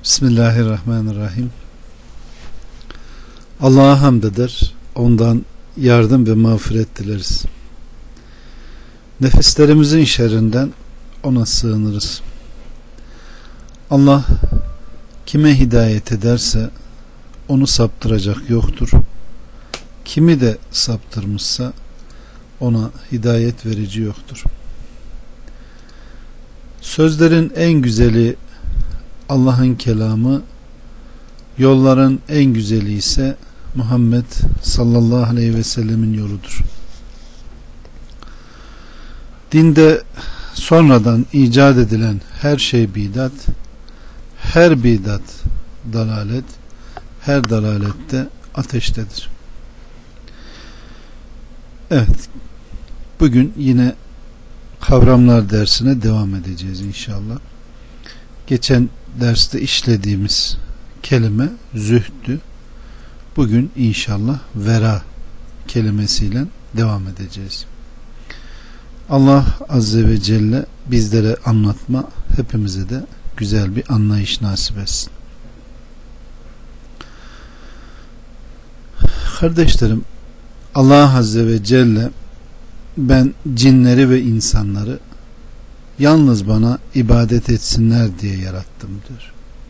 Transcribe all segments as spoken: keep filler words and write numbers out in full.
Bismillahirrahmanirrahim. Allah'a hamd eder, ondan yardım ve mağfiret dileriz. Nefislerimizin şerrinden ona sığınırız. Allah kime hidayet ederse onu saptıracak yoktur. Kimi de saptırmışsa ona hidayet verici yoktur. Sözlerin en güzeli Allah'ın kelamı, yolların en güzeli ise Muhammed sallallahu aleyhi ve sellemin yoludur. Dinde sonradan icat edilen her şey bidat, her bidat dalalet, her dalalette ateştedir. Evet, bugün yine kavramlar dersine devam edeceğiz inşallah. Geçen derste işlediğimiz kelime zühdü. Bugün inşallah vera kelimesiyle devam edeceğiz. Allah Azze ve Celle bizlere anlatma, hepimize de güzel bir anlayış nasip etsin. Kardeşlerim, Allah Azze ve Celle ben cinleri ve insanları yalnız bana ibadet etsinler diye yarattım diyor.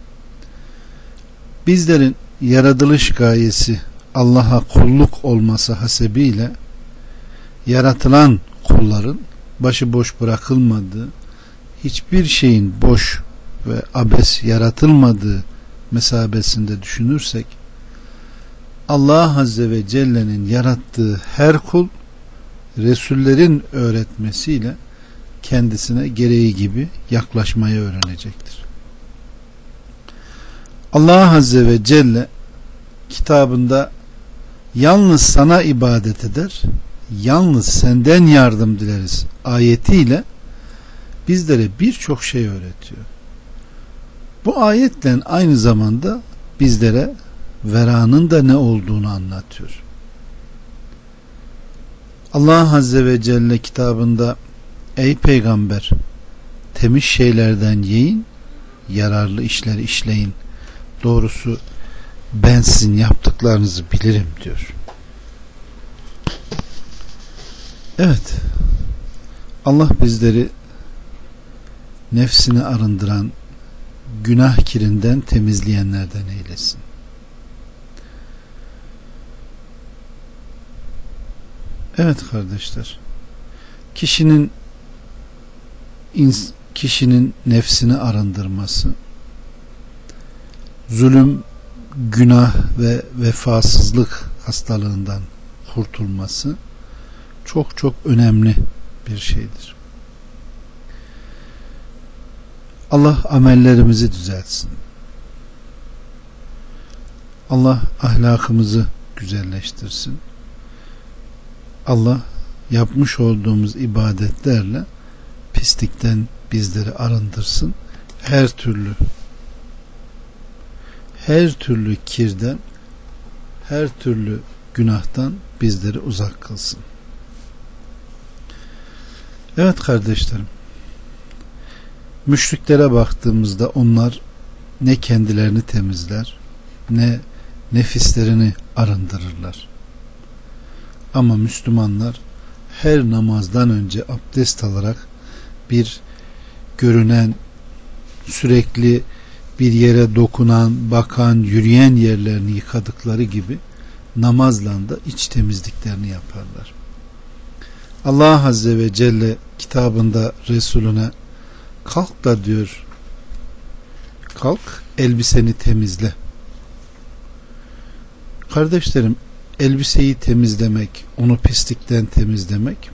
Bizlerin yaratılış gayesi Allah'a kulluk olması hasebiyle yaratılan kulların başıboş bırakılmadığı, hiçbir şeyin boş ve abes yaratılmadığı mesabesinde düşünürsek, Allah Azze ve Celle'nin yarattığı her kul Resullerin öğretmesiyle kendisine gereği gibi yaklaşmayı öğrenecektir. Allah Azze ve Celle kitabında yalnız sana ibadet eder, yalnız senden yardım dileriz ayetiyle bizlere birçok şey öğretiyor. Bu ayetle aynı zamanda bizlere veranın da ne olduğunu anlatıyor. Allah Azze ve Celle kitabında ey peygamber, temiz şeylerden yiyin, yararlı işler işleyin. Doğrusu ben sizin yaptıklarınızı bilirim diyor. Evet, Allah bizleri nefsini arındıran, günah kirinden temizleyenlerden eylesin. Evet kardeşler, kişinin kişinin nefsini arındırması, zulüm, günah ve vefasızlık hastalığından kurtulması çok çok önemli bir şeydir. Allah amellerimizi düzeltsin. Allah ahlakımızı güzelleştirsin. Allah yapmış olduğumuz ibadetlerle pislikten bizleri arındırsın. Her türlü her türlü kirden, her türlü günahtan bizleri uzak kılsın. Evet kardeşlerim, müşriklere baktığımızda onlar ne kendilerini temizler, ne nefislerini arındırırlar. Ama Müslümanlar her namazdan önce abdest alarak bir görünen, sürekli bir yere dokunan, bakan, yürüyen yerlerini yıkadıkları gibi namazla da iç temizliklerini yaparlar. Allah Azze ve Celle kitabında Resulüne kalk da diyor, kalk elbiseni temizle. Kardeşlerim, elbiseyi temizlemek, onu pislikten temizlemek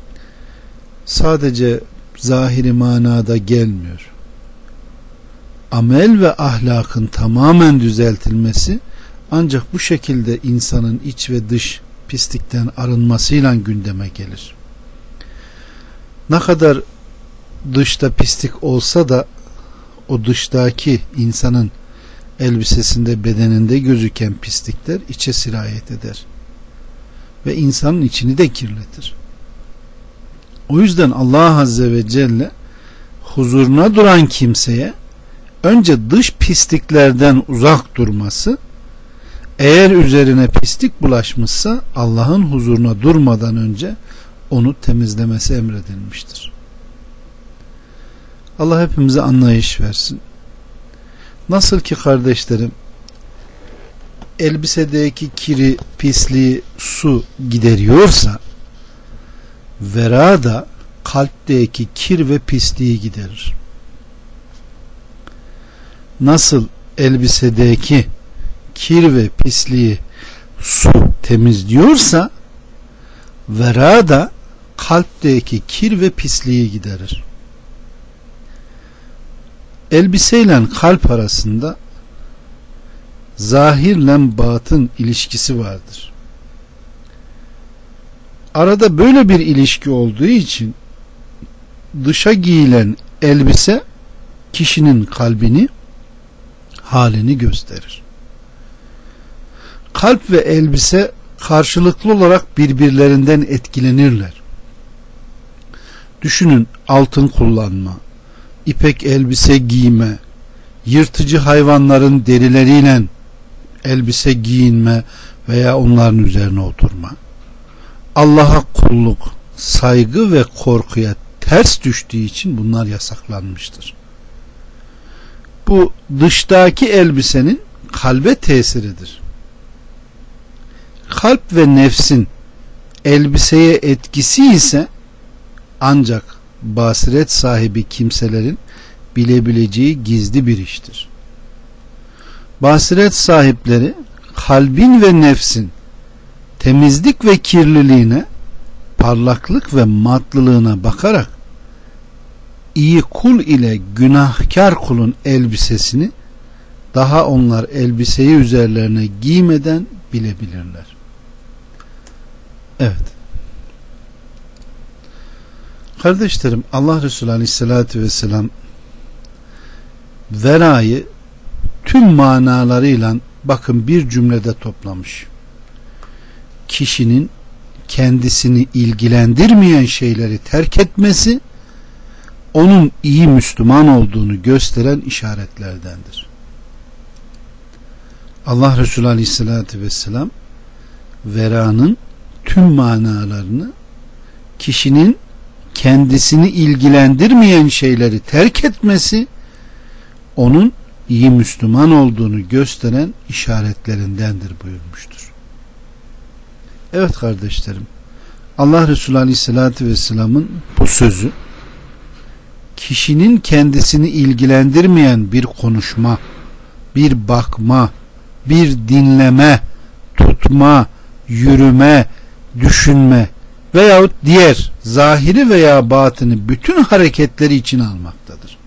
sadece zahiri manada gelmiyor. Amel ve ahlakın tamamen düzeltilmesi ancak bu şekilde insanın iç ve dış pislikten arınmasıyla gündeme gelir. Ne kadar dışta pislik olsa da o dıştaki insanın elbisesinde, bedeninde gözüken pislikler içe sirayet eder ve insanın içini de kirletir. O yüzden Allah Azze ve Celle huzuruna duran kimseye önce dış pisliklerden uzak durması, eğer üzerine pislik bulaşmışsa Allah'ın huzuruna durmadan önce onu temizlemesi emredilmiştir. Allah hepimize anlayış versin. Nasıl ki kardeşlerim, elbisedeki kiri, pisliği su gideriyorsa, vera da kalpteki kir ve pisliği giderir. Nasıl elbisedeki kir ve pisliği su temizliyorsa, vera da kalpteki kir ve pisliği giderir. Elbiseyle kalp arasında zahirle batın ilişkisi vardır. Arada böyle bir ilişki olduğu için dışa giyilen elbise kişinin kalbini, halini gösterir. Kalp ve elbise karşılıklı olarak birbirlerinden etkilenirler. Düşünün, altın kullanma, ipek elbise giyme, yırtıcı hayvanların derileriyle elbise giyinme veya onların üzerine oturma. Allah'a kulluk, saygı ve korkuya ters düştüğü için bunlar yasaklanmıştır. Bu dıştaki elbisenin kalbe tesiridir. Kalp ve nefsin elbiseye etkisi ise ancak basiret sahibi kimselerin bilebileceği gizli bir iştir. Basiret sahipleri kalbin ve nefsin temizlik ve kirliliğine, parlaklık ve matlılığına bakarak iyi kul ile günahkar kulun elbisesini daha onlar elbiseyi üzerlerine giymeden bilebilirler. Evet. Kardeşlerim, Allah Resulü Aleyhisselatü Vesselam verayı tüm manalarıyla bakın bir cümlede toplamış. Kişinin kendisini ilgilendirmeyen şeyleri terk etmesi onun iyi Müslüman olduğunu gösteren işaretlerdendir. Allah Resulü Aleyhisselatü Vesselam veranın tüm manalarını kişinin kendisini ilgilendirmeyen şeyleri terk etmesi onun iyi Müslüman olduğunu gösteren işaretlerindendir buyurmuştur. Evet kardeşlerim, Allah Resulü Aleyhisselatü Vesselam'ın bu sözü kişinin kendisini ilgilendirmeyen bir konuşma, bir bakma, bir dinleme, tutma, yürüme, düşünme veyahut diğer zahiri veya batını bütün hareketleri içine almaktadır.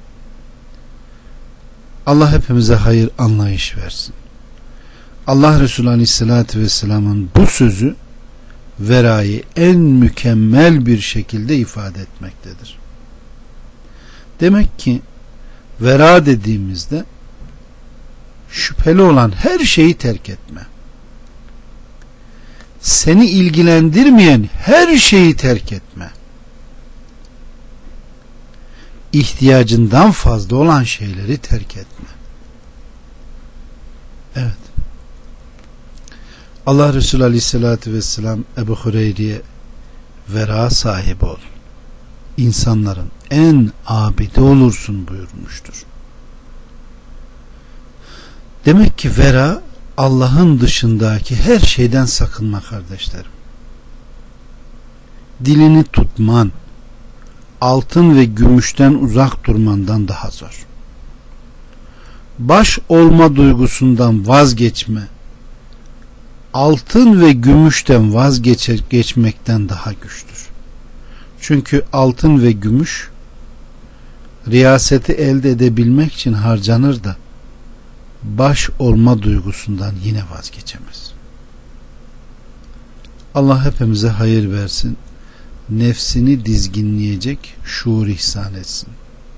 Allah hepimize hayır anlayış versin. Allah Resulü Aleyhisselatü Vesselam'ın bu sözü verayı en mükemmel bir şekilde ifade etmektedir. Demek ki vera dediğimizde şüpheli olan her şeyi terk etme, seni ilgilendirmeyen her şeyi terk etme, ihtiyacından fazla olan şeyleri terk etme. Evet. Allah Resulü Aleyhisselatü Vesselam Ebu Hureyre'ye vera sahibi ol, İnsanların en abidi olursun buyurmuştur. Demek ki vera Allah'ın dışındaki her şeyden sakınma kardeşlerim. Dilini tutman, altın ve gümüşten uzak durmandan daha zor. Baş olma duygusundan vazgeçme, altın ve gümüşten vazgeçmekten daha güçtür. Çünkü altın ve gümüş riyaseti elde edebilmek için harcanır da baş olma duygusundan yine vazgeçemez. Allah hepimize hayır versin. Nefsini dizginleyecek şuur ihsan etsin.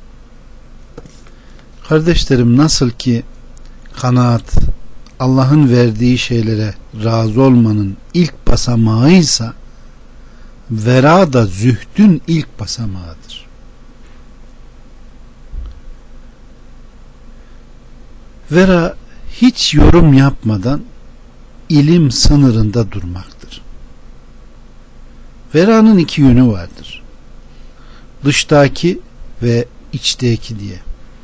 Kardeşlerim, nasıl ki kanaat Allah'ın verdiği şeylere razı olmanın ilk basamağıysa, vera da zühdün ilk basamağıdır. Vera hiç yorum yapmadan ilim sınırında durmaktır. Vera'nın iki yönü vardır. Dıştaki ve içteki diye.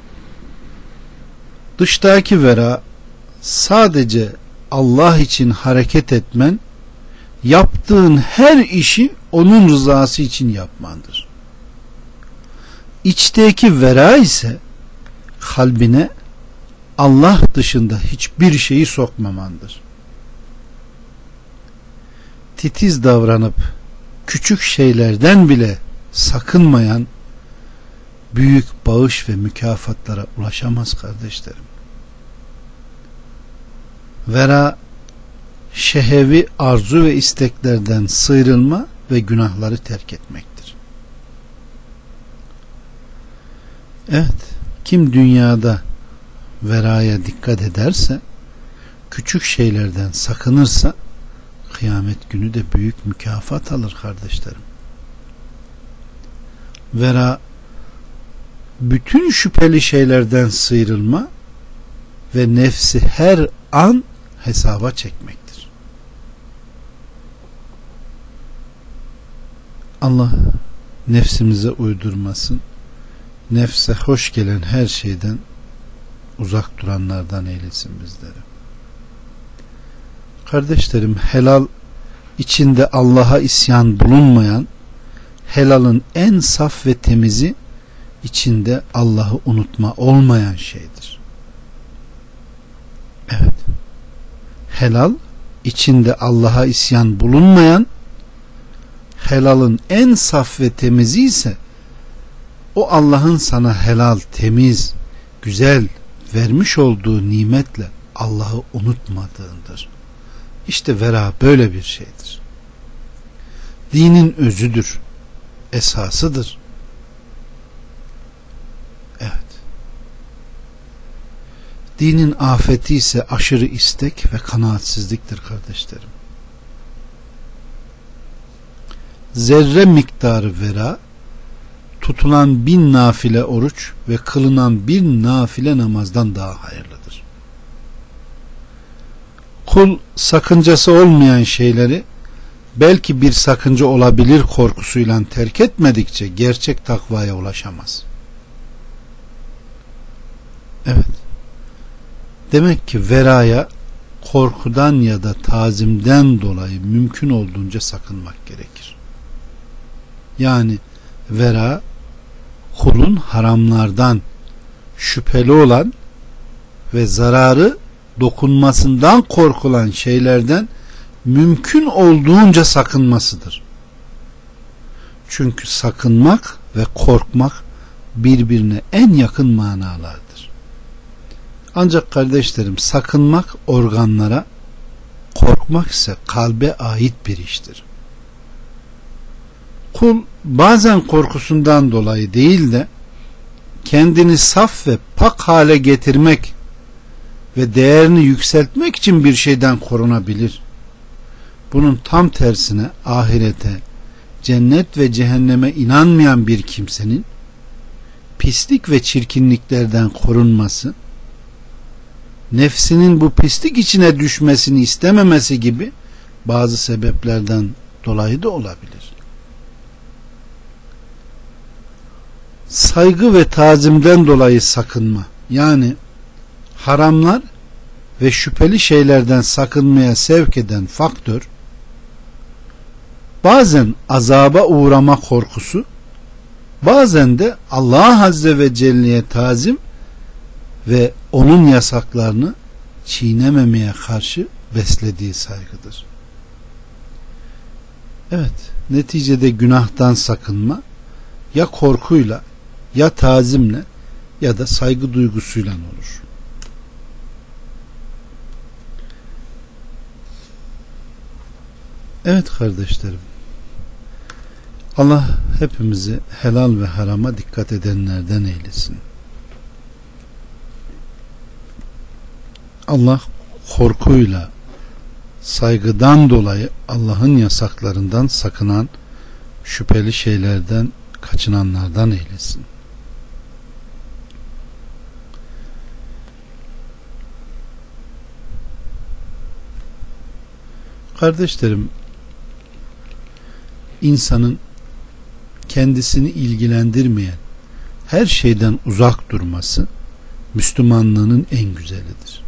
Dıştaki vera sadece Allah için hareket etmen, yaptığın her işi onun rızası için yapmandır. İçteki vera ise kalbine Allah dışında hiçbir şeyi sokmamandır. Titiz davranıp küçük şeylerden bile sakınmayan büyük bağış ve mükafatlara ulaşamaz kardeşlerim. Vera şehevi arzu ve isteklerden sıyrılma ve günahları terk etmektir. Evet, kim dünyada veraya dikkat ederse, küçük şeylerden sakınırsa kıyamet günü de büyük mükafat alır kardeşlerim. Vera bütün şüpheli şeylerden sıyrılma ve nefsi her an hesaba çekmektir. Allah nefsimize uydurmasın, nefse hoş gelen her şeyden uzak duranlardan eylesin bizleri. Kardeşlerim, helal içinde Allah'a isyan bulunmayan, helalın en saf ve temizi içinde Allah'ı unutma olmayan şeydir. Evet. Helal içinde Allah'a isyan bulunmayan, helalın en saf ve temizi ise o Allah'ın sana helal, temiz, güzel vermiş olduğu nimetle Allah'ı unutmadığındır. İşte vera böyle bir şeydir. Dinin özüdür, esasıdır. Evet. Dinin afeti ise aşırı istek ve kanaatsizliktir kardeşlerim. Zerre miktarı vera, tutulan bin nafile oruç ve kılınan bir nafile namazdan daha hayırlıdır. Kul sakıncası olmayan şeyleri belki bir sakınca olabilir korkusuyla terk etmedikçe gerçek takvaya ulaşamaz. Evet. Demek ki veraya korkudan ya da tazimden dolayı mümkün olduğunca sakınmak gerekir. Yani vera kulun haramlardan şüpheli olan ve zararı dokunmasından korkulan şeylerden mümkün olduğunca sakınmasıdır. Çünkü sakınmak ve korkmak birbirine en yakın manalardır. Ancak kardeşlerim, sakınmak organlara, korkmak ise kalbe ait bir iştir. Kul bazen korkusundan dolayı değil de kendini saf ve pak hale getirmek ve değerini yükseltmek için bir şeyden korunabilir. Bunun tam tersine ahirete, cennet ve cehenneme inanmayan bir kimsenin pislik ve çirkinliklerden korunması, nefsinin bu pislik içine düşmesini istememesi gibi bazı sebeplerden dolayı da olabilir. Saygı ve tazimden dolayı sakınma, yani haramlar ve şüpheli şeylerden sakınmaya sevk eden faktör, bazen azaba uğrama korkusu, bazen de Allah Azze ve Celle'ye tazim ve onun yasaklarını çiğnememeye karşı beslediği saygıdır. Evet, neticede günahtan sakınma ya korkuyla, ya tazimle, ya da saygı duygusuyla olur. Evet kardeşlerim, Allah hepimizi helal ve harama dikkat edenlerden eylesin. Allah korkuyla, saygıdan dolayı Allah'ın yasaklarından sakınan, şüpheli şeylerden kaçınanlardan eylesin. Kardeşlerim, insanın kendisini ilgilendirmeyen her şeyden uzak durması Müslümanlığının en güzelidir.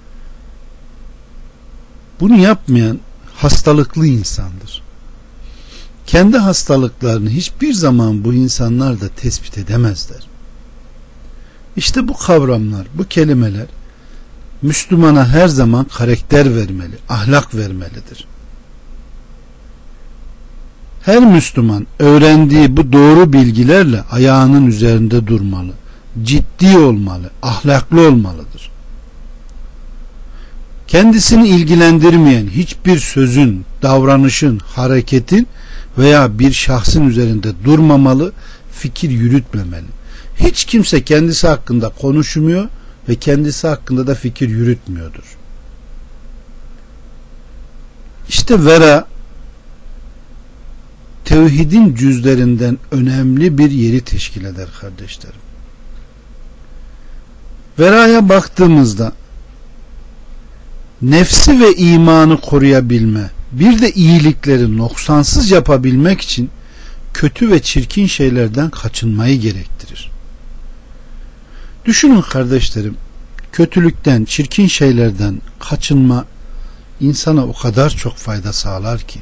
Bunu yapmayan hastalıklı insandır. Kendi hastalıklarını hiçbir zaman bu insanlar da tespit edemezler. İşte bu kavramlar, bu kelimeler Müslümana her zaman karakter vermeli, ahlak vermelidir. Her Müslüman öğrendiği bu doğru bilgilerle ayağının üzerinde durmalı, ciddi olmalı, ahlaklı olmalıdır. Kendisini ilgilendirmeyen hiçbir sözün, davranışın, hareketin veya bir şahsın üzerinde durmamalı, fikir yürütmemeli. Hiç kimse kendisi hakkında konuşmuyor ve kendisi hakkında da fikir yürütmüyordur. İşte vera tevhidin cüzlerinden önemli bir yeri teşkil eder kardeşlerim. Veraya baktığımızda nefsi ve imanı koruyabilme, bir de iyilikleri noksansız yapabilmek için kötü ve çirkin şeylerden kaçınmayı gerektirir. Düşünün kardeşlerim, kötülükten, çirkin şeylerden kaçınma insana o kadar çok fayda sağlar ki.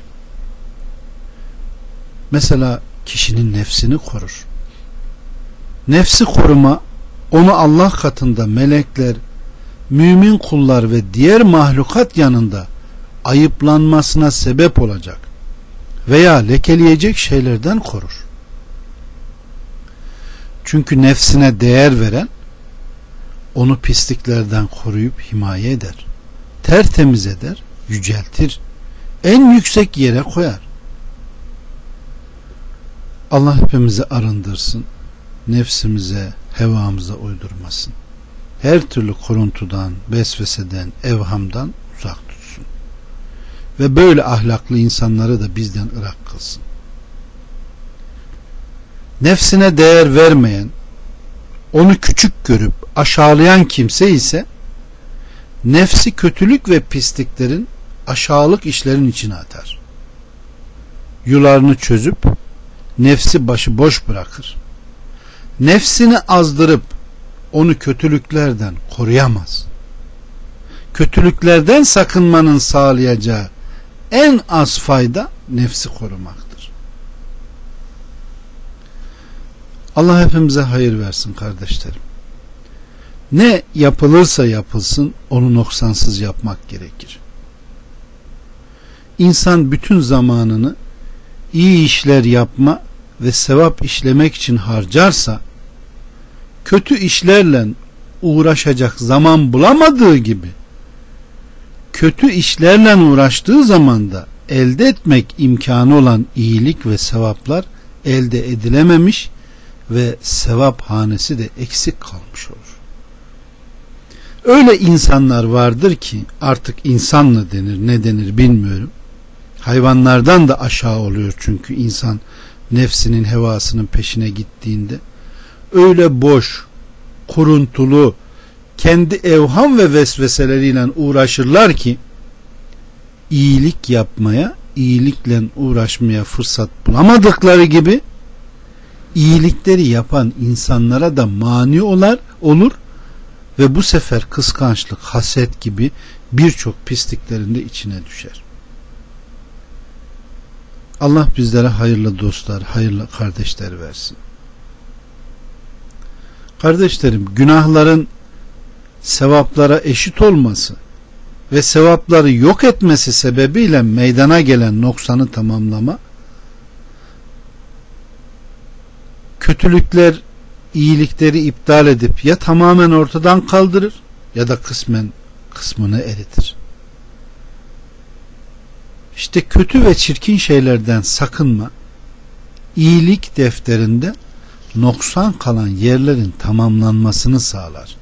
Mesela kişinin nefsini korur. Nefsi koruma onu Allah katında melekler, mümin kullar ve diğer mahlukat yanında ayıplanmasına sebep olacak veya lekeleyecek şeylerden korur. Çünkü nefsine değer veren onu pisliklerden koruyup himaye eder. Tertemiz eder, yüceltir. En yüksek yere koyar. Allah hepimizi arındırsın. Nefsimize, hevamıza uydurmasın. Her türlü kuruntudan, vesveseden, evhamdan uzak tutsun. Ve böyle ahlaklı insanları da bizden ırak kılsın. Nefsine değer vermeyen, onu küçük görüp aşağılayan kimse ise nefsi kötülük ve pisliklerin, aşağılık işlerin içine atar. Yularını çözüp nefsi başıboş bırakır. Nefsini azdırıp onu kötülüklerden koruyamaz. Kötülüklerden sakınmanın sağlayacağı en az fayda nefsi korumaktır. Allah hepimize hayır versin kardeşlerim. Ne yapılırsa yapılsın onu noksansız yapmak gerekir. İnsan bütün zamanını iyi işler yapma ve sevap işlemek için harcarsa, kötü işlerle uğraşacak zaman bulamadığı gibi, kötü işlerle uğraştığı zaman da elde etmek imkanı olan iyilik ve sevaplar elde edilememiş ve sevap hanesi de eksik kalmış olur. Öyle insanlar vardır ki artık insan mı denir, ne denir bilmiyorum. Hayvanlardan da aşağı oluyor çünkü insan nefsinin hevasının peşine gittiğinde. Öyle boş, kuruntulu, kendi evham ve vesveseleriyle uğraşırlar ki iyilik yapmaya, iyilikle uğraşmaya fırsat bulamadıkları gibi iyilikleri yapan insanlara da mani olar, olur ve bu sefer kıskançlık, haset gibi birçok pisliklerin de içine düşer. Allah bizlere hayırlı dostlar, hayırlı kardeşler versin. Kardeşlerim, günahların sevaplara eşit olması ve sevapları yok etmesi sebebiyle meydana gelen noksanı tamamlama, kötülükler iyilikleri iptal edip ya tamamen ortadan kaldırır ya da kısmen kısmını eritir. İşte kötü ve çirkin şeylerden sakınma, iyilik defterinde noksan kalan yerlerin tamamlanmasını sağlar.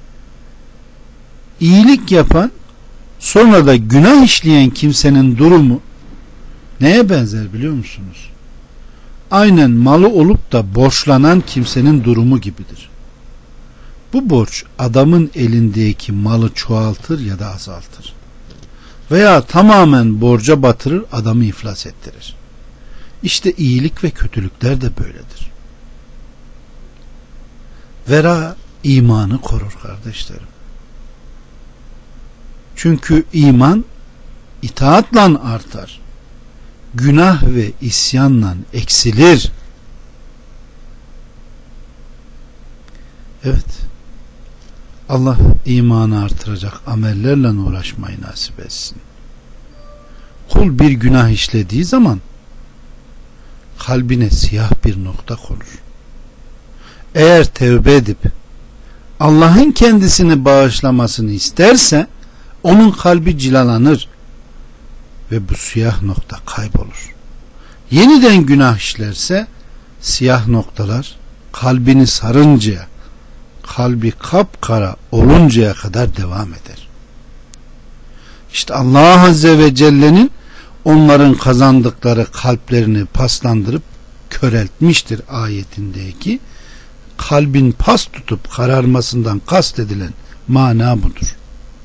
İyilik yapan, sonra da günah işleyen kimsenin durumu neye benzer biliyor musunuz? Aynen malı olup da borçlanan kimsenin durumu gibidir. Bu borç adamın elindeki malı çoğaltır ya da azaltır. veya tamamen borca batırır, adamı iflas ettirir. İşte iyilik ve kötülükler de böyledir. Vera imanı korur kardeşlerim. Çünkü iman itaatla artar. Günah ve isyanla eksilir. Evet. Allah imanı artıracak amellerle uğraşmayı nasip etsin. Kul bir günah işlediği zaman kalbine siyah bir nokta konur. Eğer tevbe edip Allah'ın kendisini bağışlamasını isterse onun kalbi cilalanır ve bu siyah nokta kaybolur. Yeniden günah işlerse siyah noktalar kalbini sarıncaya, kalbi kapkara oluncaya kadar devam eder. İşte Allah Azze ve Celle'nin onların kazandıkları kalplerini paslandırıp köreltmiştir ayetindeki kalbin pas tutup kararmasından kastedilen mana budur.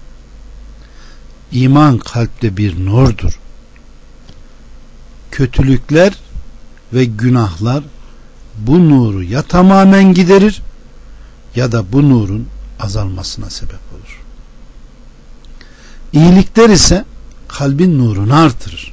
İman kalpte bir nurdur. Kötülükler ve günahlar bu nuru ya tamamen giderir ya da bu nurun azalmasına sebep olur. İyilikler ise kalbin nurunu artırır.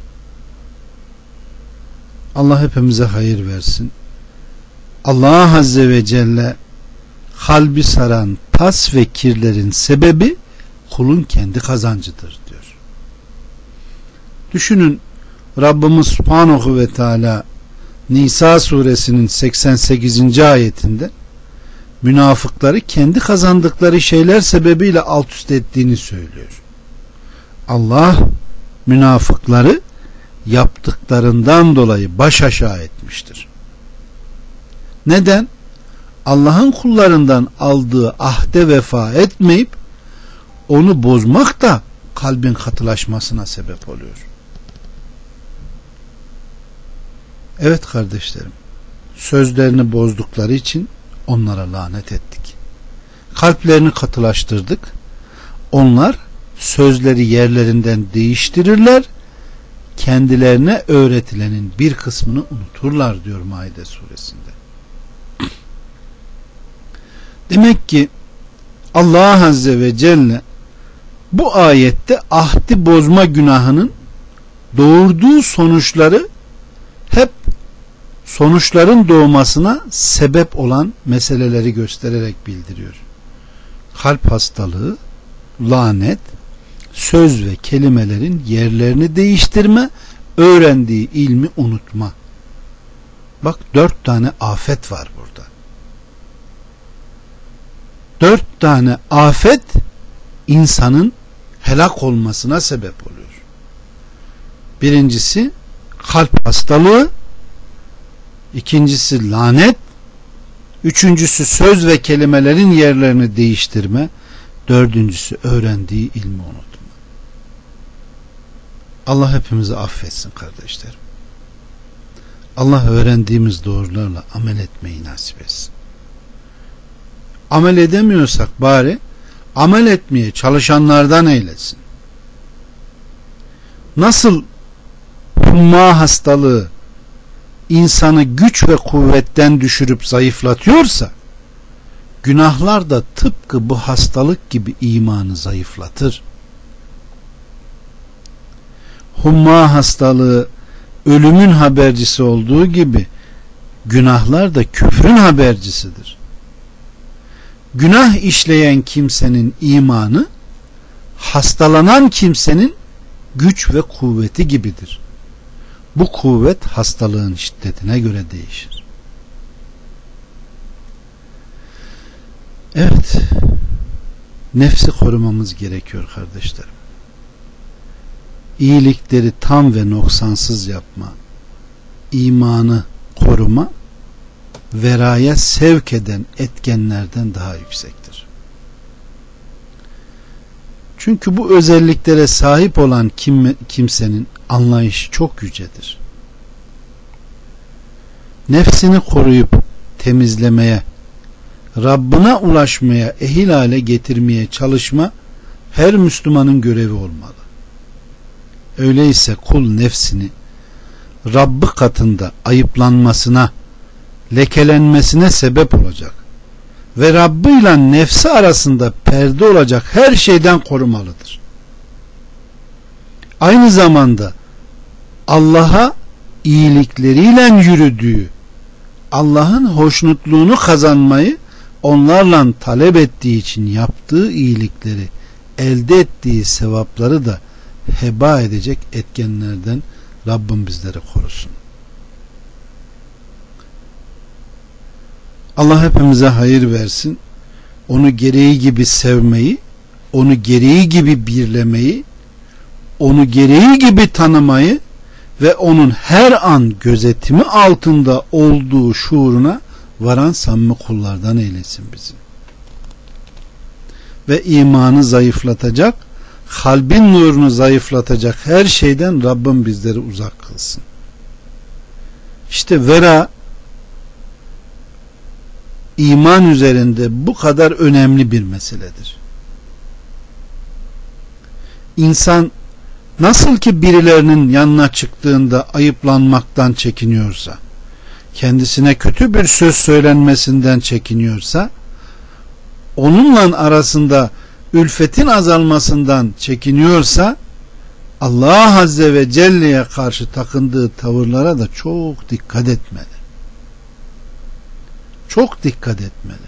Allah hepimize hayır versin. Allah Azze ve Celle kalbi saran pas ve kirlerin sebebi kulun kendi kazancıdır diyor. Düşünün, Rabbimiz Subhanahu ve Teala Nisa suresinin seksen sekizinci ayetinde münafıkları kendi kazandıkları şeyler sebebiyle alt üst ettiğini söylüyor. Allah münafıkları yaptıklarından dolayı baş aşağı etmiştir. Neden? Allah'ın kullarından aldığı ahde vefa etmeyip onu bozmak da kalbin katılaşmasına sebep oluyor. Evet kardeşlerim, sözlerini bozdukları için onlara lanet ettik. Kalplerini katılaştırdık. Onlar sözleri yerlerinden değiştirirler, kendilerine öğretilenin bir kısmını unuturlar diyor Maide suresinde. Demek ki Allah Azze ve Celle bu ayette ahdi bozma günahının doğurduğu sonuçları hep sonuçların doğmasına sebep olan meseleleri göstererek bildiriyor. Kalp hastalığı, lanet, söz ve kelimelerin yerlerini değiştirme, öğrendiği ilmi unutma. Bak, dört tane afet var burada. Dört tane afet insanın helak olmasına sebep oluyor. Birincisi kalp hastalığı, ikincisi lanet, üçüncüsü söz ve kelimelerin yerlerini değiştirme, dördüncüsü öğrendiği ilmi unutma. Allah hepimizi affetsin kardeşlerim. Allah öğrendiğimiz doğrularla amel etmeyi nasip etsin. Amel edemiyorsak bari amel etmeye çalışanlardan eylesin. Nasıl humma hastalığı insanı güç ve kuvvetten düşürüp zayıflatıyorsa, günahlar da tıpkı bu hastalık gibi imanı zayıflatır. Humma hastalığı ölümün habercisi olduğu gibi günahlar da küfrün habercisidir. Günah işleyen kimsenin imanı hastalanan kimsenin güç ve kuvveti gibidir. Bu kuvvet hastalığın şiddetine göre değişir. Evet, nefsi korumamız gerekiyor kardeşlerim. İyilikleri tam ve noksansız yapma, imanı koruma, veraya sevk eden etkenlerden daha yüksektir. Çünkü bu özelliklere sahip olan kim, kimsenin anlayışı çok yücedir. Nefsini koruyup temizlemeye, Rabbine ulaşmaya, ehil hale getirmeye çalışma her Müslümanın görevi olmalı. Öyleyse kul nefsini Rabbi katında ayıplanmasına, lekelenmesine sebep olacak ve Rabbi ile nefsi arasında perde olacak her şeyden korumalıdır. Aynı zamanda Allah'a iyilikleriyle yürüdüğü, Allah'ın hoşnutluğunu kazanmayı onlarla talep ettiği için yaptığı iyilikleri, elde ettiği sevapları da heba edecek etkenlerden Rabbim bizleri korusun. Allah hepimize hayır versin. Onu gereği gibi sevmeyi, onu gereği gibi birlemeyi, onu gereği gibi tanımayı ve onun her an gözetimi altında olduğu şuuruna varan samimi kullardan eylesin bizi. Ve imanı zayıflatacak, kalbin nurunu zayıflatacak her şeyden Rabbim bizleri uzak kılsın. İşte vera iman üzerinde bu kadar önemli bir meseledir. İnsan nasıl ki birilerinin yanına çıktığında ayıplanmaktan çekiniyorsa, kendisine kötü bir söz söylenmesinden çekiniyorsa, onunla arasında ülfetin azalmasından çekiniyorsa, Allah Azze ve Celle'ye karşı takındığı tavırlara da çok dikkat etmeli. Çok dikkat etmeli.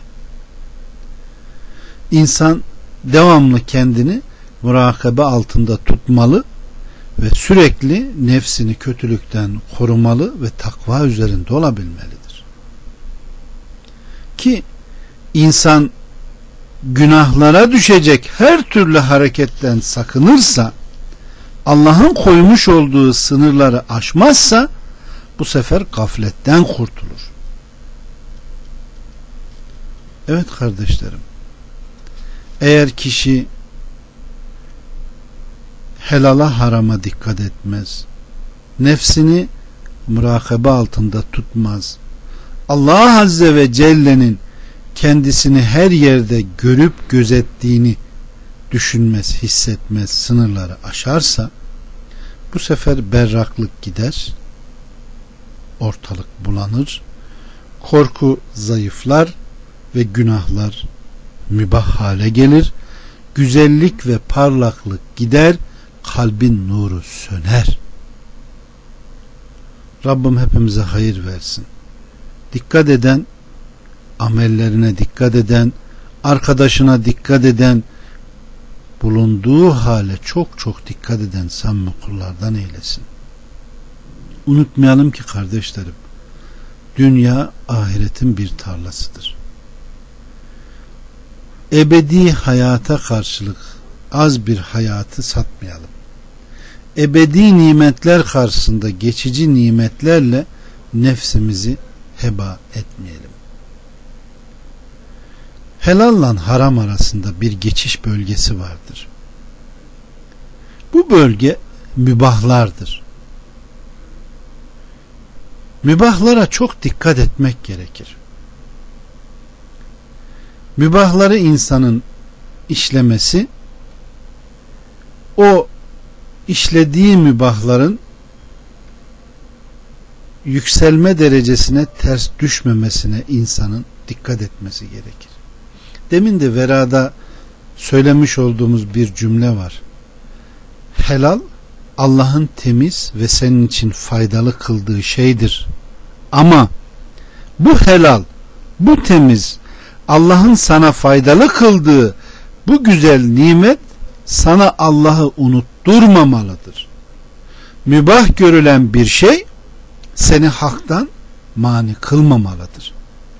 İnsan devamlı kendini murakabe altında tutmalı ve sürekli nefsini kötülükten korumalı ve takva üzerinde olabilmelidir. Ki insan günahlara düşecek her türlü hareketten sakınırsa, Allah'ın koymuş olduğu sınırları aşmazsa, bu sefer gafletten kurtulur. Evet kardeşlerim, eğer kişi helala harama dikkat etmez, nefsini murakabe altında tutmaz, Allah Azze ve Celle'nin kendisini her yerde görüp gözettiğini düşünmez, hissetmez, sınırları aşarsa, bu sefer berraklık gider, ortalık bulanır, korku zayıflar ve günahlar mübah hale gelir, güzellik ve parlaklık gider, kalbin nuru söner. Rabbim hepimize hayır versin. Dikkat eden, amellerine dikkat eden, arkadaşına dikkat eden, bulunduğu hale çok çok dikkat eden samimi kullardan eylesin. Unutmayalım ki kardeşlerim, dünya ahiretin bir tarlasıdır. Ebedi hayata karşılık az bir hayatı satmayalım. Ebedi nimetler karşısında geçici nimetlerle nefsimizi heba etmeyelim. Helalla haram arasında bir geçiş bölgesi vardır. Bu bölge mübahlardır. Mübahlara çok dikkat etmek gerekir. Mübahları insanın işlemesi, o işlediği mübahların yükselme derecesine ters düşmemesine insanın dikkat etmesi gerekir. Demin de verada söylemiş olduğumuz bir cümle var. Helal Allah'ın temiz ve senin için faydalı kıldığı şeydir. Ama bu helal, bu temiz, Allah'ın sana faydalı kıldığı bu güzel nimet sana Allah'ı unutturmamalıdır. Mübah görülen bir şey seni haktan mani kılmamalıdır.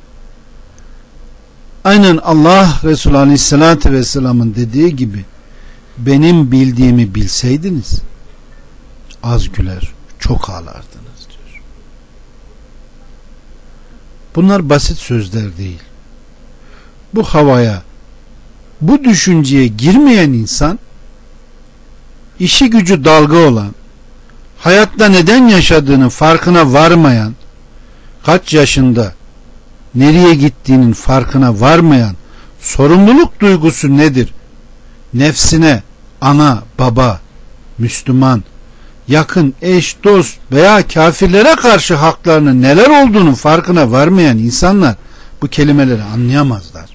Aynen Allah Resulü Aleyhisselatü Vesselam'ın dediği gibi, benim bildiğimi bilseydiniz az güler çok ağlardınız diyor. Bunlar basit sözler değil. Bu havaya, bu düşünceye girmeyen insan, işi gücü dalga olan, hayatta neden yaşadığının farkına varmayan, kaç yaşında, nereye gittiğinin farkına varmayan, sorumluluk duygusu nedir? Nefsine ana, baba, Müslüman, yakın, eş, dost veya kafirlere karşı haklarının neler olduğunun farkına varmayan insanlar bu kelimeleri anlayamazlar.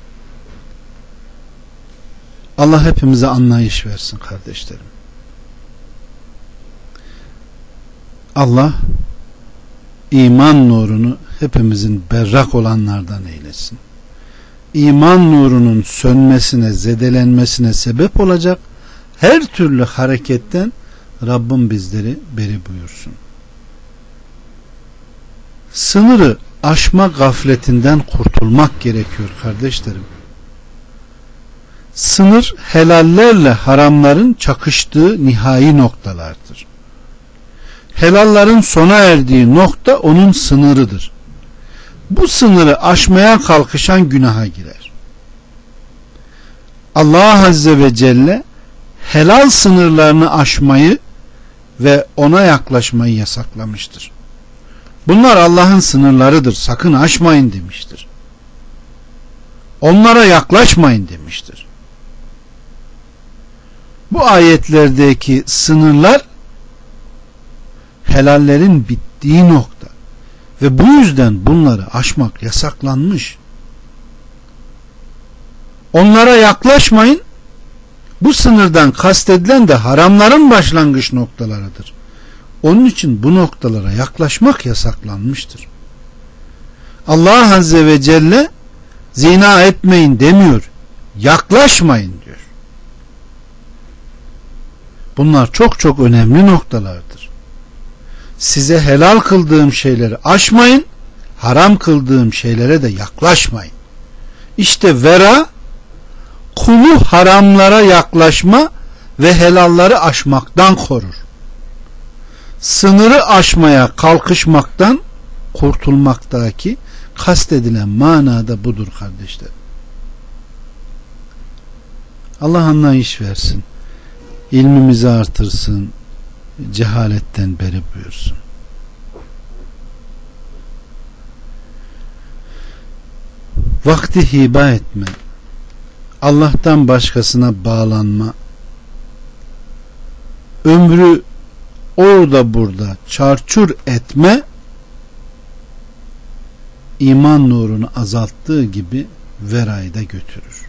Allah hepimize anlayış versin kardeşlerim. Allah iman nurunu hepimizin berrak olanlardan eylesin. İman nurunun sönmesine, zedelenmesine sebep olacak her türlü hareketten Rabbim bizleri beri buyursun. Sınırı aşma gafletinden kurtulmak gerekiyor kardeşlerim. Sınır helallerle haramların çakıştığı nihai noktalardır. Helallerin sona erdiği nokta onun sınırıdır. Bu sınırı aşmaya kalkışan günaha girer. Allah Azze ve Celle helal sınırlarını aşmayı ve ona yaklaşmayı yasaklamıştır. Bunlar Allah'ın sınırlarıdır, sakın aşmayın demiştir. Onlara yaklaşmayın demiştir. Bu ayetlerdeki sınırlar helallerin bittiği nokta ve bu yüzden bunları aşmak yasaklanmış. Onlara yaklaşmayın. Bu sınırdan kastedilen de haramların başlangıç noktalarıdır. Onun için bu noktalara yaklaşmak yasaklanmıştır. Allah Azze ve Celle zina etmeyin demiyor, yaklaşmayın diyor. Bunlar çok çok önemli noktalardır. Size helal kıldığım şeyleri aşmayın, haram kıldığım şeylere de yaklaşmayın. İşte vera, kulu haramlara yaklaşma ve helalları aşmaktan korur. Sınırı aşmaya kalkışmaktan kurtulmaktaki kastedilen manada budur kardeşler. Allah anlayış versin, ilmimizi artırsın, cehaletten beri buyursun. Vakti hiba etme, Allah'tan başkasına bağlanma, ömrü orada burada çarçur etme, iman nurunu azalttığı gibi verayı da götürür.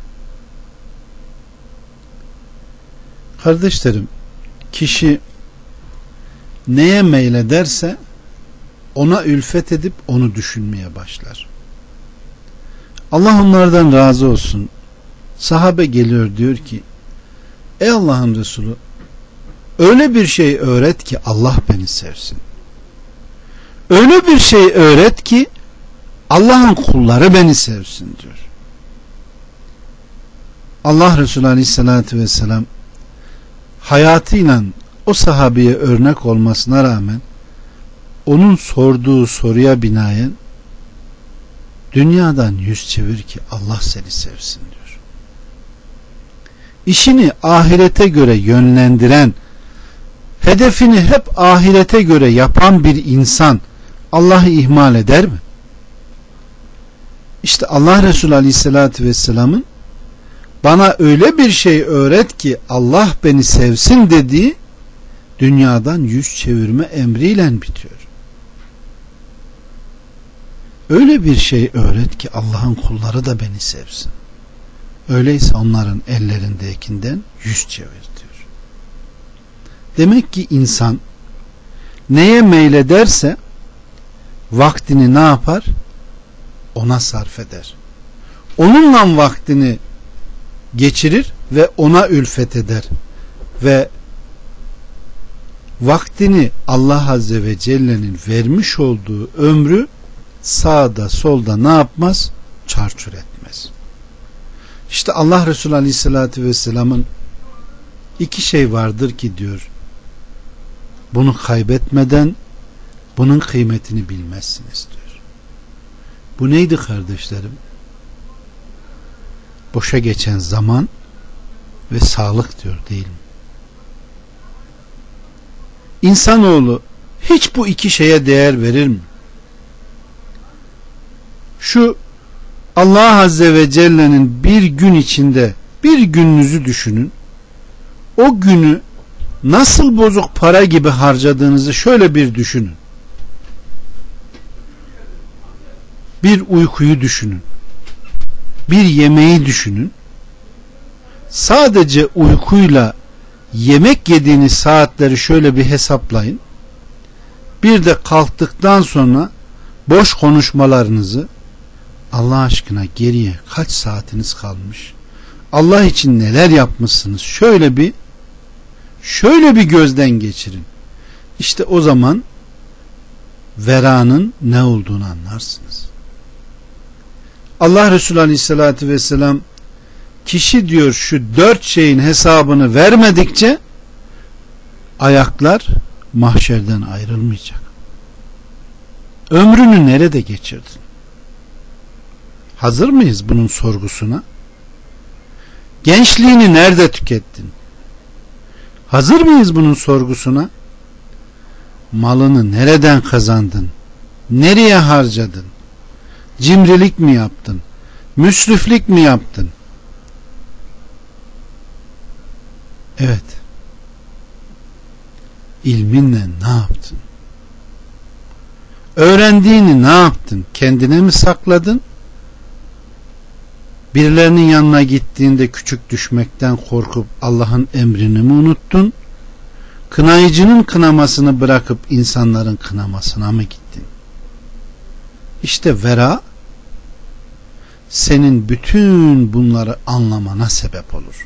Kardeşlerim, kişi neye meylederse ona ülfet edip onu düşünmeye başlar. Allah onlardan razı olsun. Sahabe geliyor, diyor ki, ey Allah'ın Resulü, öyle bir şey öğret ki Allah beni sevsin. Öyle bir şey öğret ki Allah'ın kulları beni sevsin diyor. Allah Resulü Aleyhisselatü Vesselam hayatıyla o sahabeye örnek olmasına rağmen onun sorduğu soruya binaen dünyadan yüz çevir ki Allah seni sevsin diyor. İşini ahirete göre yönlendiren, hedefini hep ahirete göre yapan bir insan Allah'ı ihmal eder mi? İşte Allah Resulü Aleyhisselatü Vesselam'ın bana öyle bir şey öğret ki Allah beni sevsin dediği dünyadan yüz çevirme emriyle bitiyor. Öyle bir şey öğret ki Allah'ın kulları da beni sevsin. Öyleyse onların ellerindekinden yüz çevir diyor. Demek ki insan neye meylederse vaktini ne yapar? Ona sarf eder. Onunla vaktini geçirir ve ona ülfet eder. Ve vaktini Allah Azze ve Celle'nin vermiş olduğu ömrü sağda solda ne yapmaz? Çarçur etmez. İşte Allah Resulü Aleyhisselatü Vesselam'ın iki şey vardır ki diyor, bunu kaybetmeden bunun kıymetini bilmezsiniz diyor. Bu neydi kardeşlerim? Boşa geçen zaman ve sağlık diyor, değil mi? İnsanoğlu hiç bu iki şeye değer verir mi? Şu Allah Azze ve Celle'nin bir gün içinde bir gününüzü düşünün. O günü nasıl bozuk para gibi harcadığınızı şöyle bir düşünün. Bir uykuyu düşünün. Bir yemeği düşünün. Sadece uykuyla yemek yediğiniz saatleri şöyle bir hesaplayın. Bir de kalktıktan sonra boş konuşmalarınızı, Allah aşkına geriye kaç saatiniz kalmış? Allah için neler yapmışsınız? Şöyle bir şöyle bir gözden geçirin. İşte o zaman veranın ne olduğunu anlarsınız. Allah Resulü Aleyhisselatü Vesselam, kişi diyor şu dört şeyin hesabını vermedikçe ayaklar mahşerden ayrılmayacak. Ömrünü nerede geçirdin? Hazır mıyız bunun sorgusuna? Gençliğini nerede tükettin? Hazır mıyız bunun sorgusuna? Malını nereden kazandın? Nereye harcadın? Cimrilik mi yaptın? Müsriflik mi yaptın? Evet. İlminle ne yaptın? Öğrendiğini ne yaptın? Kendine mi sakladın? Birilerinin yanına gittiğinde küçük düşmekten korkup Allah'ın emrini mi unuttun? Kınayıcının kınamasını bırakıp insanların kınamasına mı gittin? İşte vera senin bütün bunları anlamana sebep olur.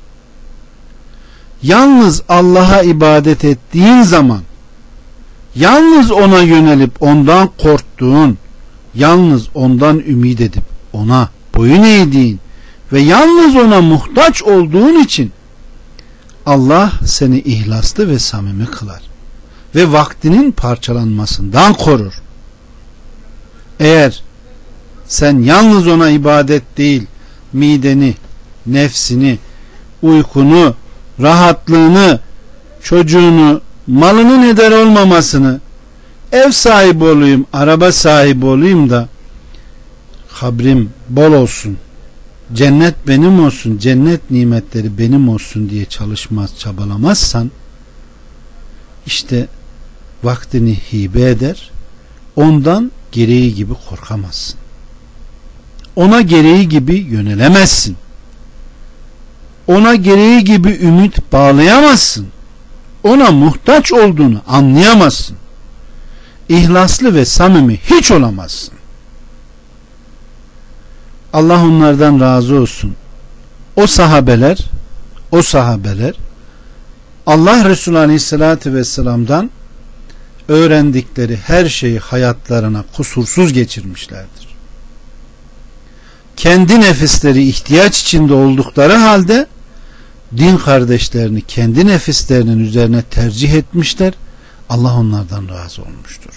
Yalnız Allah'a ibadet ettiğin zaman, yalnız ona yönelip ondan korktuğun, yalnız ondan ümit edip ona boyun eğdiğin ve yalnız ona muhtaç olduğun için Allah seni ihlaslı ve samimi kılar ve vaktinin parçalanmasından korur. Eğer sen yalnız ona ibadet değil, mideni, nefsini, uykunu, rahatlığını, çocuğunu, malının eder olmamasını, ev sahibi olayım, araba sahibi olayım da kabrim bol olsun, cennet benim olsun, cennet nimetleri benim olsun diye çalışmaz, çabalamazsan, işte vaktini hibe eder, ondan gereği gibi korkamazsın. Ona gereği gibi yönelemezsin. Ona gereği gibi ümit bağlayamazsın. Ona muhtaç olduğunu anlayamazsın. İhlaslı ve samimi hiç olamazsın. Allah onlardan razı olsun. O sahabeler, o sahabeler Allah Resulü Aleyhisselatü Vesselam'dan öğrendikleri her şeyi hayatlarına kusursuz geçirmişlerdir. Kendi nefisleri ihtiyaç içinde oldukları halde din kardeşlerini kendi nefislerinin üzerine tercih etmişler. Allah onlardan razı olmuştur.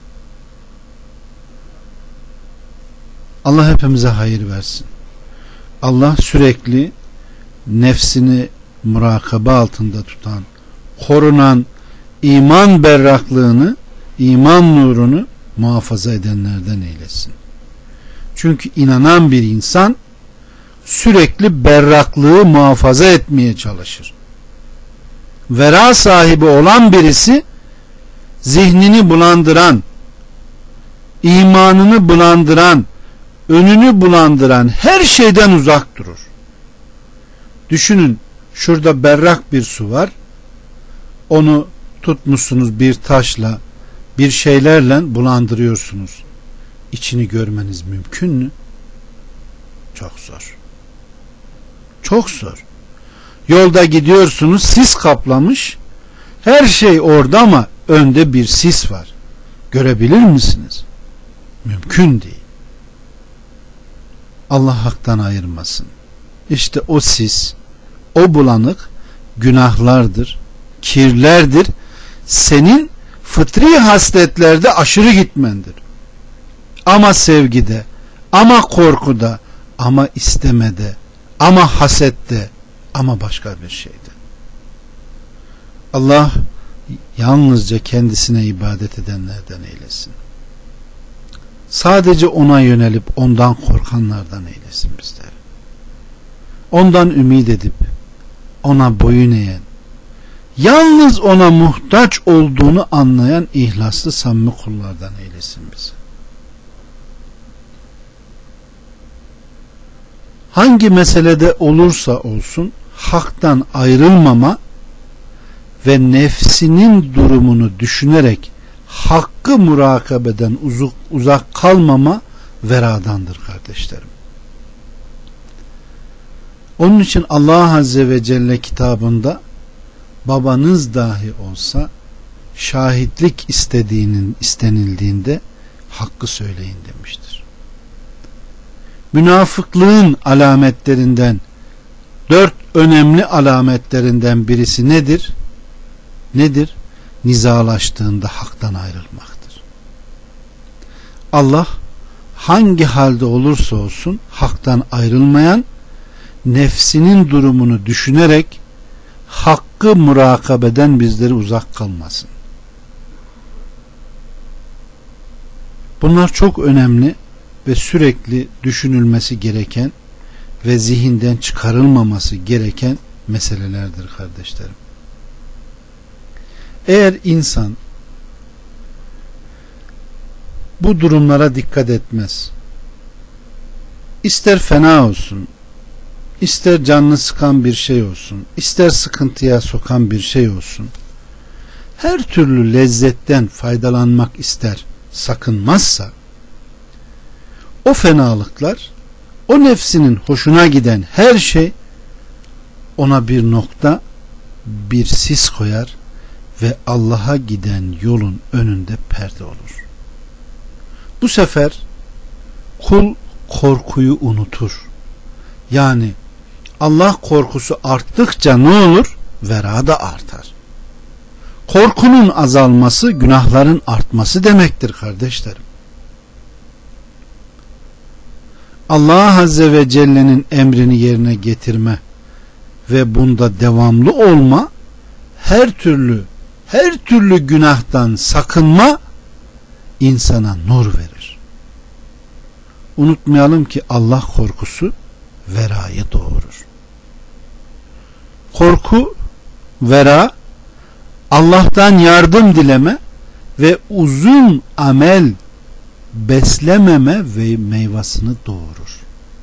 Allah hepimize hayır versin. Allah sürekli nefsini murakabe altında tutan, korunan, iman berraklığını, iman nurunu muhafaza edenlerden eylesin. Çünkü inanan bir insan sürekli berraklığı muhafaza etmeye çalışır. Vera sahibi olan birisi zihnini bulandıran, imanını bulandıran, önünü bulandıran her şeyden uzak durur. Düşünün, şurada berrak bir su var. Onu tutmuşsunuz bir taşla, bir şeylerle bulandırıyorsunuz. İçini görmeniz mümkün mü? Çok zor. Çok zor. Yolda gidiyorsunuz, sis kaplamış. Her şey orada ama önde bir sis var. Görebilir misiniz? Mümkün değil. Allah haktan ayırmasın. İşte o sis, o bulanık günahlardır, kirlerdir. Senin fıtri hasletlerde aşırı gitmendir. Ama sevgide, ama korkuda, ama istemede, ama hasette, ama başka bir şeyde. Allah yalnızca kendisine ibadet edenlerden eylesin. Sadece ona yönelip ondan korkanlardan eylesin bizleri. Ondan ümit edip ona boyun eğen, yalnız ona muhtaç olduğunu anlayan ihlaslı samimi kullardan eylesin bizi. Hangi meselede olursa olsun haktan ayrılmama ve nefsinin durumunu düşünerek hakkı murakabeden uzak, uzak kalmama veradandır kardeşlerim. Onun için Allah Azze ve Celle kitabında babanız dahi olsa şahitlik istediğinin istenildiğinde hakkı söyleyin demiştir. Münafıklığın alametlerinden, dört önemli alametlerinden birisi nedir? Nedir? Nizalaştığında haktan ayrılmaktır. Allah hangi halde olursa olsun haktan ayrılmayan, nefsinin durumunu düşünerek hakkı murakabeden bizleri uzak kalmasın. Bunlar çok önemli ve sürekli düşünülmesi gereken ve zihinden çıkarılmaması gereken meselelerdir kardeşlerim. Eğer insan bu durumlara dikkat etmez, ister fena olsun, ister canını sıkan bir şey olsun, ister sıkıntıya sokan bir şey olsun, her türlü lezzetten faydalanmak ister, sakınmazsa, o fenalıklar, o nefsinin hoşuna giden her şey ona bir nokta, bir sis koyar ve Allah'a giden yolun önünde perde olur. Bu sefer kul korkuyu unutur. Yani Allah korkusu arttıkça ne olur? Vera da artar. Korkunun azalması günahların artması demektir kardeşlerim. Allah Azze ve Celle'nin emrini yerine getirme ve bunda devamlı olma, her türlü her türlü günahtan sakınma insana nur verir. Unutmayalım ki Allah korkusu verayı doğurur. Korku, vera, Allah'tan yardım dileme ve uzun amel beslememe ve meyvasını doğurur.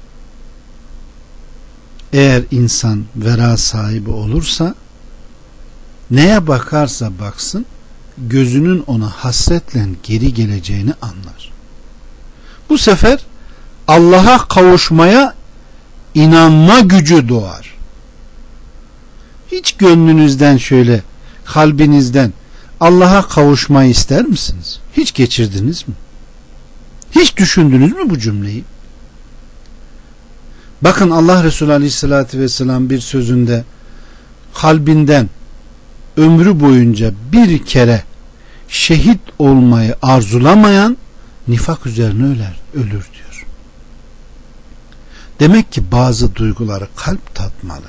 Eğer insan vera sahibi olursa, neye bakarsa baksın, gözünün ona hasretle geri geleceğini anlar. Bu sefer Allah'a kavuşmaya inanma gücü doğar. Hiç gönlünüzden şöyle, kalbinizden Allah'a kavuşmayı ister misiniz? Hiç geçirdiniz mi? Hiç düşündünüz mü bu cümleyi? Bakın Allah Resulü Aleyhisselatü Vesselam bir sözünde kalbinden ömrü boyunca bir kere şehit olmayı arzulamayan nifak üzerine öler, ölür diyor. Demek ki bazı duyguları kalp tatmalı.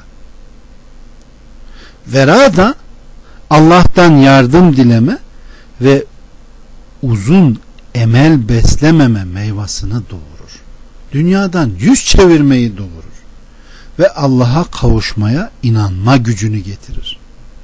Vera da Allah'tan yardım dileme ve uzun emel beslememe meyvasını doğurur. Dünyadan yüz çevirmeyi doğurur. Ve Allah'a kavuşmaya inanma gücünü getirir.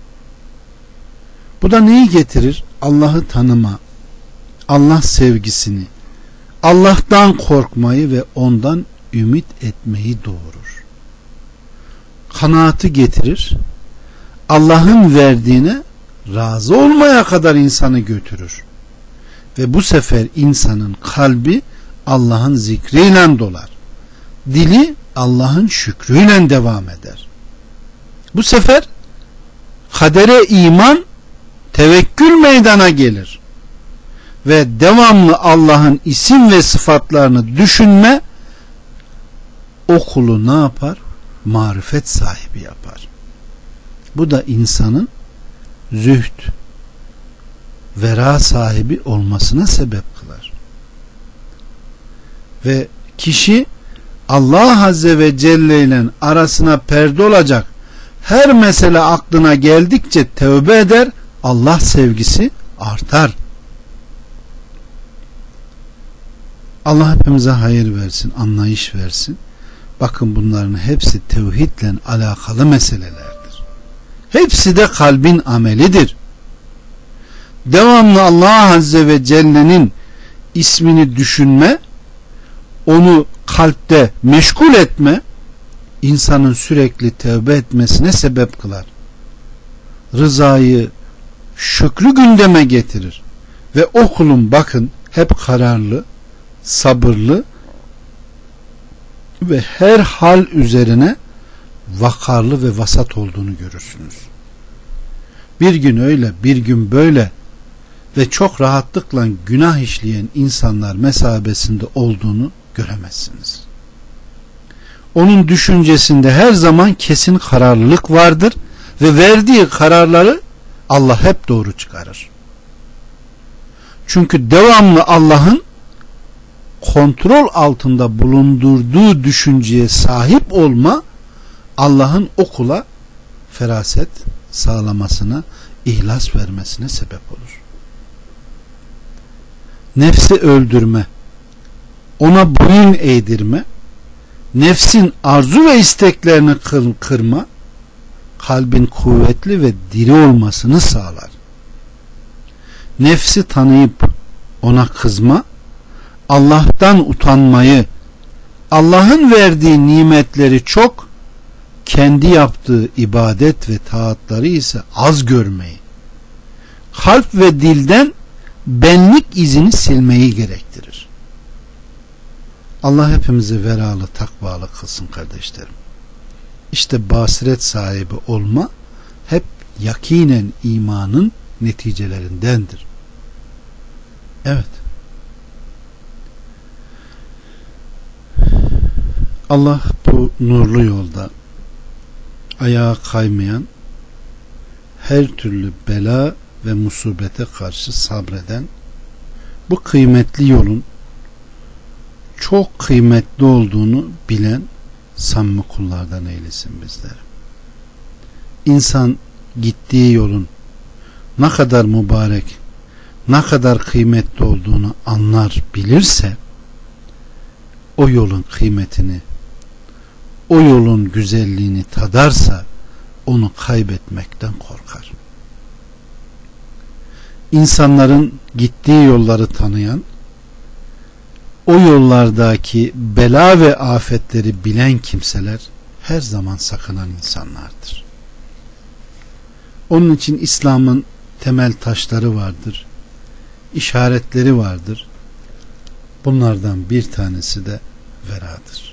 Bu da neyi getirir? Allah'ı tanıma, Allah sevgisini, Allah'tan korkmayı ve ondan ümit etmeyi doğurur. Kanaatı getirir. Allah'ın verdiğine razı olmaya kadar insanı götürür. Ve bu sefer insanın kalbi Allah'ın zikriyle dolar. Dili Allah'ın şükrüyle devam eder. Bu sefer kadere iman, tevekkül meydana gelir. Ve devamlı Allah'ın isim ve sıfatlarını düşünme o kulu ne yapar? Marifet sahibi yapar. Bu da insanın zühd, vera sahibi olmasına sebep kılar. Ve kişi Allah Azze ve Celle ile arasına perde olacak her mesele aklına geldikçe tövbe eder, Allah sevgisi artar. Allah hepimize hayır versin, anlayış versin. Bakın bunların hepsi tevhidle alakalı meselelerdir. Hepsi de kalbin amelidir. Devamlı Allah Azze ve Celle'nin ismini düşünme, onu kalpte meşgul etme, insanın sürekli tövbe etmesine sebep kılar. Rızayı, şükrü gündeme getirir. Ve o kulun bakın hep kararlı, sabırlı ve her hal üzerine vakarlı ve vasat olduğunu görürsünüz. Bir gün öyle, bir gün böyle ve çok rahatlıkla günah işleyen insanlar mesabesinde olduğunu göremezsiniz. Onun düşüncesinde her zaman kesin kararlılık vardır ve verdiği kararları Allah hep doğru çıkarır. Çünkü devamlı Allah'ın kontrol altında bulundurduğu düşünceye sahip olma, Allah'ın o kula feraset sağlamasına, ihlas vermesine sebep olur. Nefsi öldürme, ona boyun eğdirme, nefsin arzu ve isteklerini kırma, kalbin kuvvetli ve diri olmasını sağlar. Nefsi tanıyıp ona kızma, Allah'tan utanmayı, Allah'ın verdiği nimetleri çok, kendi yaptığı ibadet ve taatları ise az görmeyi, kalp ve dilden benlik izini silmeyi gerektirir. Allah hepimizi veralı, takvalı kılsın kardeşlerim. İşte basiret sahibi olma hep yakinen imanın neticelerindendir. Evet. Allah bu nurlu yolda ayağa kaymayan, her türlü bela ve musibete karşı sabreden, bu kıymetli yolun çok kıymetli olduğunu bilen samimi kullardan eylesin bizleri. İnsan gittiği yolun ne kadar mübarek, ne kadar kıymetli olduğunu anlar, bilirse, o yolun kıymetini, o yolun güzelliğini tadarsa, onu kaybetmekten korkar. İnsanların gittiği yolları tanıyan, o yollardaki bela ve afetleri bilen kimseler her zaman sakınan insanlardır. Onun için İslam'ın temel taşları vardır, işaretleri vardır. Bunlardan bir tanesi de veradır.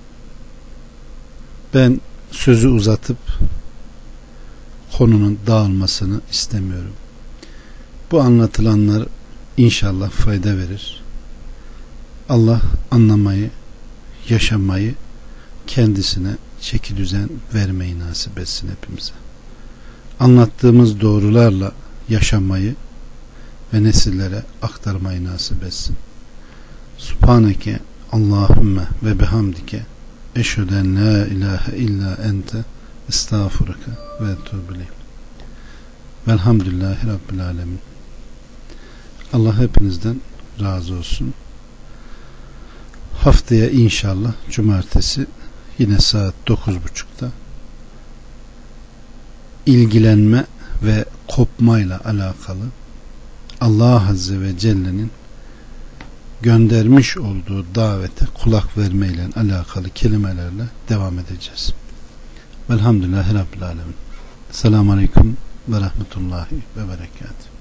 Ben sözü uzatıp konunun dağılmasını istemiyorum. Bu anlatılanlar inşallah fayda verir. Allah anlamayı, yaşamayı, kendisine çeki düzen vermeyi nasip etsin hepimize. Anlattığımız doğrularla yaşamayı ve nesillere aktarmayı nasip etsin. Subhaneke Allahümme ve bihamdike eşheden la ilahe illa ente estağfurike ve etûbü ileyk. Velhamdülillahi Rabbil alemin. Allah hepinizden razı olsun. Haftaya inşallah cumartesi yine saat dokuz buçukta ilgilenme ve kopmayla alakalı Allah Azze ve Celle'nin göndermiş olduğu davete kulak vermeyle alakalı kelimelerle devam edeceğiz. Velhamdülillahi Rabbil alemin. Selamun Aleyküm ve Rahmetullahi ve Berekatuhu.